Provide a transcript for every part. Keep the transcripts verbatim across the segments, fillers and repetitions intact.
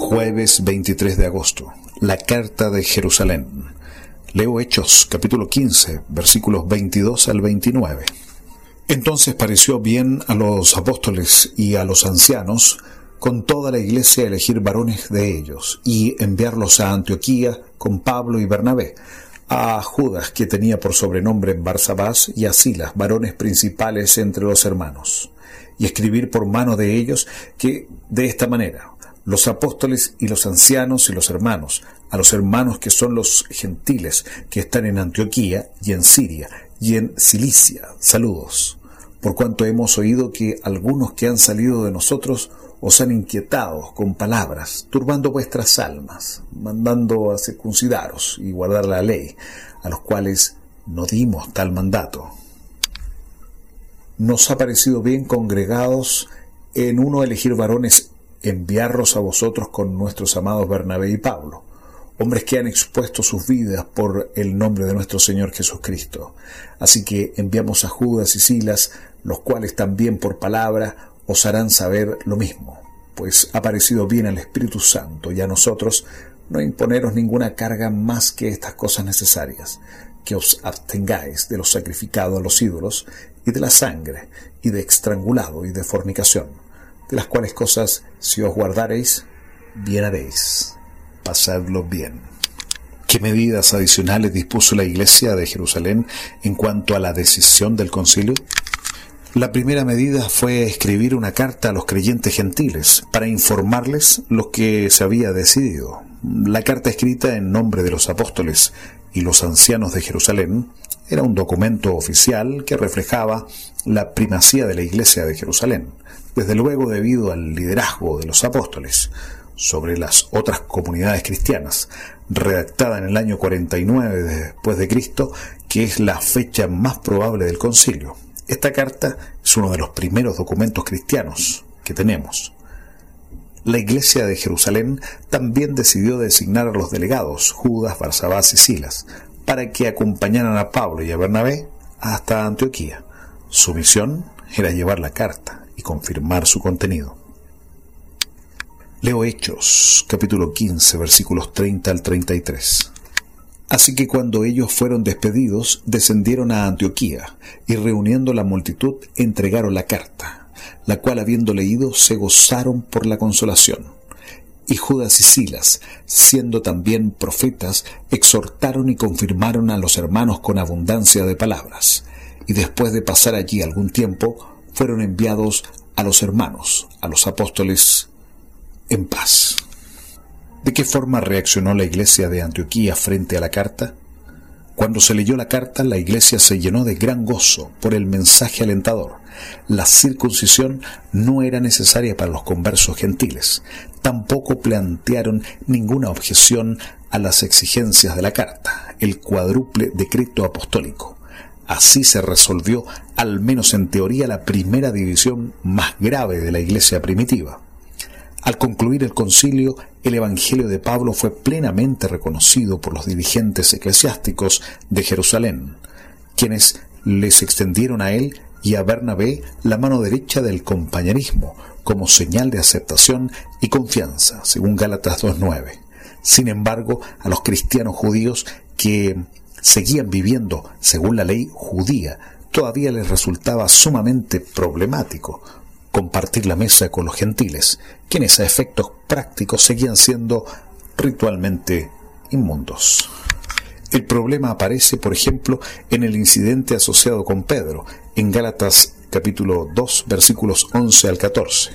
Jueves veintitrés de agosto. La carta de Jerusalén. Leo Hechos, capítulo quince, versículos veintidós al veintinueve. Entonces pareció bien a los apóstoles y a los ancianos, con toda la iglesia, elegir varones de ellos, y enviarlos a Antioquía con Pablo y Bernabé, a Judas, que tenía por sobrenombre Barsabás, y a Silas, varones principales entre los hermanos, y escribir por mano de ellos que de esta manera: los apóstoles y los ancianos y los hermanos, a los hermanos que son los gentiles que están en Antioquía y en Siria y en Cilicia, saludos. Por cuanto hemos oído que algunos que han salido de nosotros os han inquietado con palabras, turbando vuestras almas, mandando a circuncidaros y guardar la ley, a los cuales no dimos tal mandato. Nos ha parecido bien, congregados en uno, elegir varones, enviarlos a vosotros con nuestros amados Bernabé y Pablo, hombres que han expuesto sus vidas por el nombre de nuestro Señor Jesucristo. Así que enviamos a Judas y Silas, los cuales también por palabra os harán saber lo mismo, pues ha parecido bien al Espíritu Santo y a nosotros no imponeros ninguna carga más que estas cosas necesarias, que os abstengáis de lo sacrificado a los ídolos, y de la sangre, y de estrangulado, y de fornicación, de las cuales cosas, si os guardareis, bien haréis. Pasadlo bien. ¿Qué medidas adicionales dispuso la Iglesia de Jerusalén en cuanto a la decisión del concilio? La primera medida fue escribir una carta a los creyentes gentiles para informarles lo que se había decidido. La carta, escrita en nombre de los apóstoles y los ancianos de Jerusalén, era un documento oficial que reflejaba la primacía de la Iglesia de Jerusalén, desde luego debido al liderazgo de los apóstoles, sobre las otras comunidades cristianas, redactada en el año cuarenta y nueve después de Cristo, que es la fecha más probable del concilio. Esta carta es uno de los primeros documentos cristianos que tenemos. La Iglesia de Jerusalén también decidió designar a los delegados, Judas, Barsabás y Silas, para que acompañaran a Pablo y a Bernabé hasta Antioquía. Su misión era llevar la carta y confirmar su contenido. Leo Hechos, capítulo quince, versículos treinta al treinta y tres. Así que cuando ellos fueron despedidos, descendieron a Antioquía, y reuniendo la multitud, entregaron la carta, la cual, habiendo leído, se gozaron por la consolación. Y Judas y Silas, siendo también profetas, exhortaron y confirmaron a los hermanos con abundancia de palabras. Y después de pasar allí algún tiempo, fueron enviados a los hermanos, a los apóstoles, en paz. ¿De qué forma reaccionó la iglesia de Antioquía frente a la carta? Cuando se leyó la carta, la iglesia se llenó de gran gozo por el mensaje alentador. La circuncisión no era necesaria para los conversos gentiles. Tampoco plantearon ninguna objeción a las exigencias de la carta, el cuádruple decreto apostólico. Así se resolvió, al menos en teoría, la primera división más grave de la iglesia primitiva. Al concluir el concilio, el Evangelio de Pablo fue plenamente reconocido por los dirigentes eclesiásticos de Jerusalén, quienes les extendieron a él y a Bernabé la mano derecha del compañerismo como señal de aceptación y confianza, según Gálatas dos nueve. Sin embargo, a los cristianos judíos que seguían viviendo según la ley judía, todavía les resultaba sumamente problemático compartir la mesa con los gentiles, quienes a efectos prácticos seguían siendo ritualmente inmundos. El problema aparece, por ejemplo, en el incidente asociado con Pedro, en Gálatas capítulo dos, versículos once al catorce.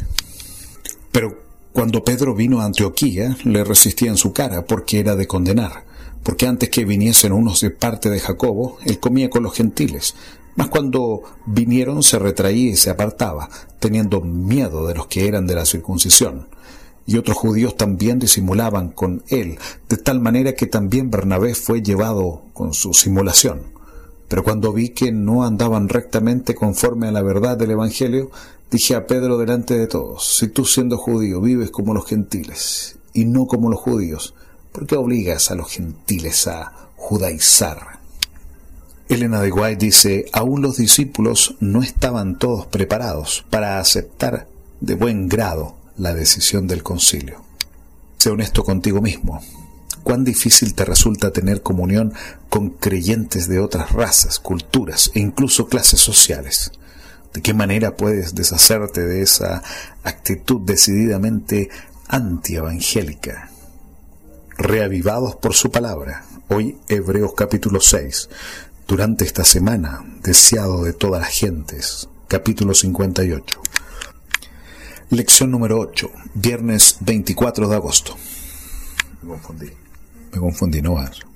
Pero cuando Pedro vino a Antioquía, le resistía en su cara, porque era de condenar, porque antes que viniesen unos de parte de Jacobo, él comía con los gentiles. Mas cuando vinieron se retraía y se apartaba, teniendo miedo de los que eran de la circuncisión. Y otros judíos también disimulaban con él, de tal manera que también Bernabé fue llevado con su simulación. Pero cuando vi que no andaban rectamente conforme a la verdad del Evangelio, dije a Pedro delante de todos: si tú, siendo judío, vives como los gentiles y no como los judíos, ¿por qué obligas a los gentiles a judaizar? Elena de White dice: aún los discípulos no estaban todos preparados para aceptar de buen grado la decisión del concilio. Sé honesto contigo mismo. ¿Cuán difícil te resulta tener comunión con creyentes de otras razas, culturas e incluso clases sociales? ¿De qué manera puedes deshacerte de esa actitud decididamente antievangélica? Reavivados por su palabra. Hoy Hebreos capítulo seis. Durante esta semana, deseado de todas las gentes. Capítulo cincuenta y ocho. Lección número ocho. Viernes veinticuatro de agosto. Me confundí. Me confundí, no vas.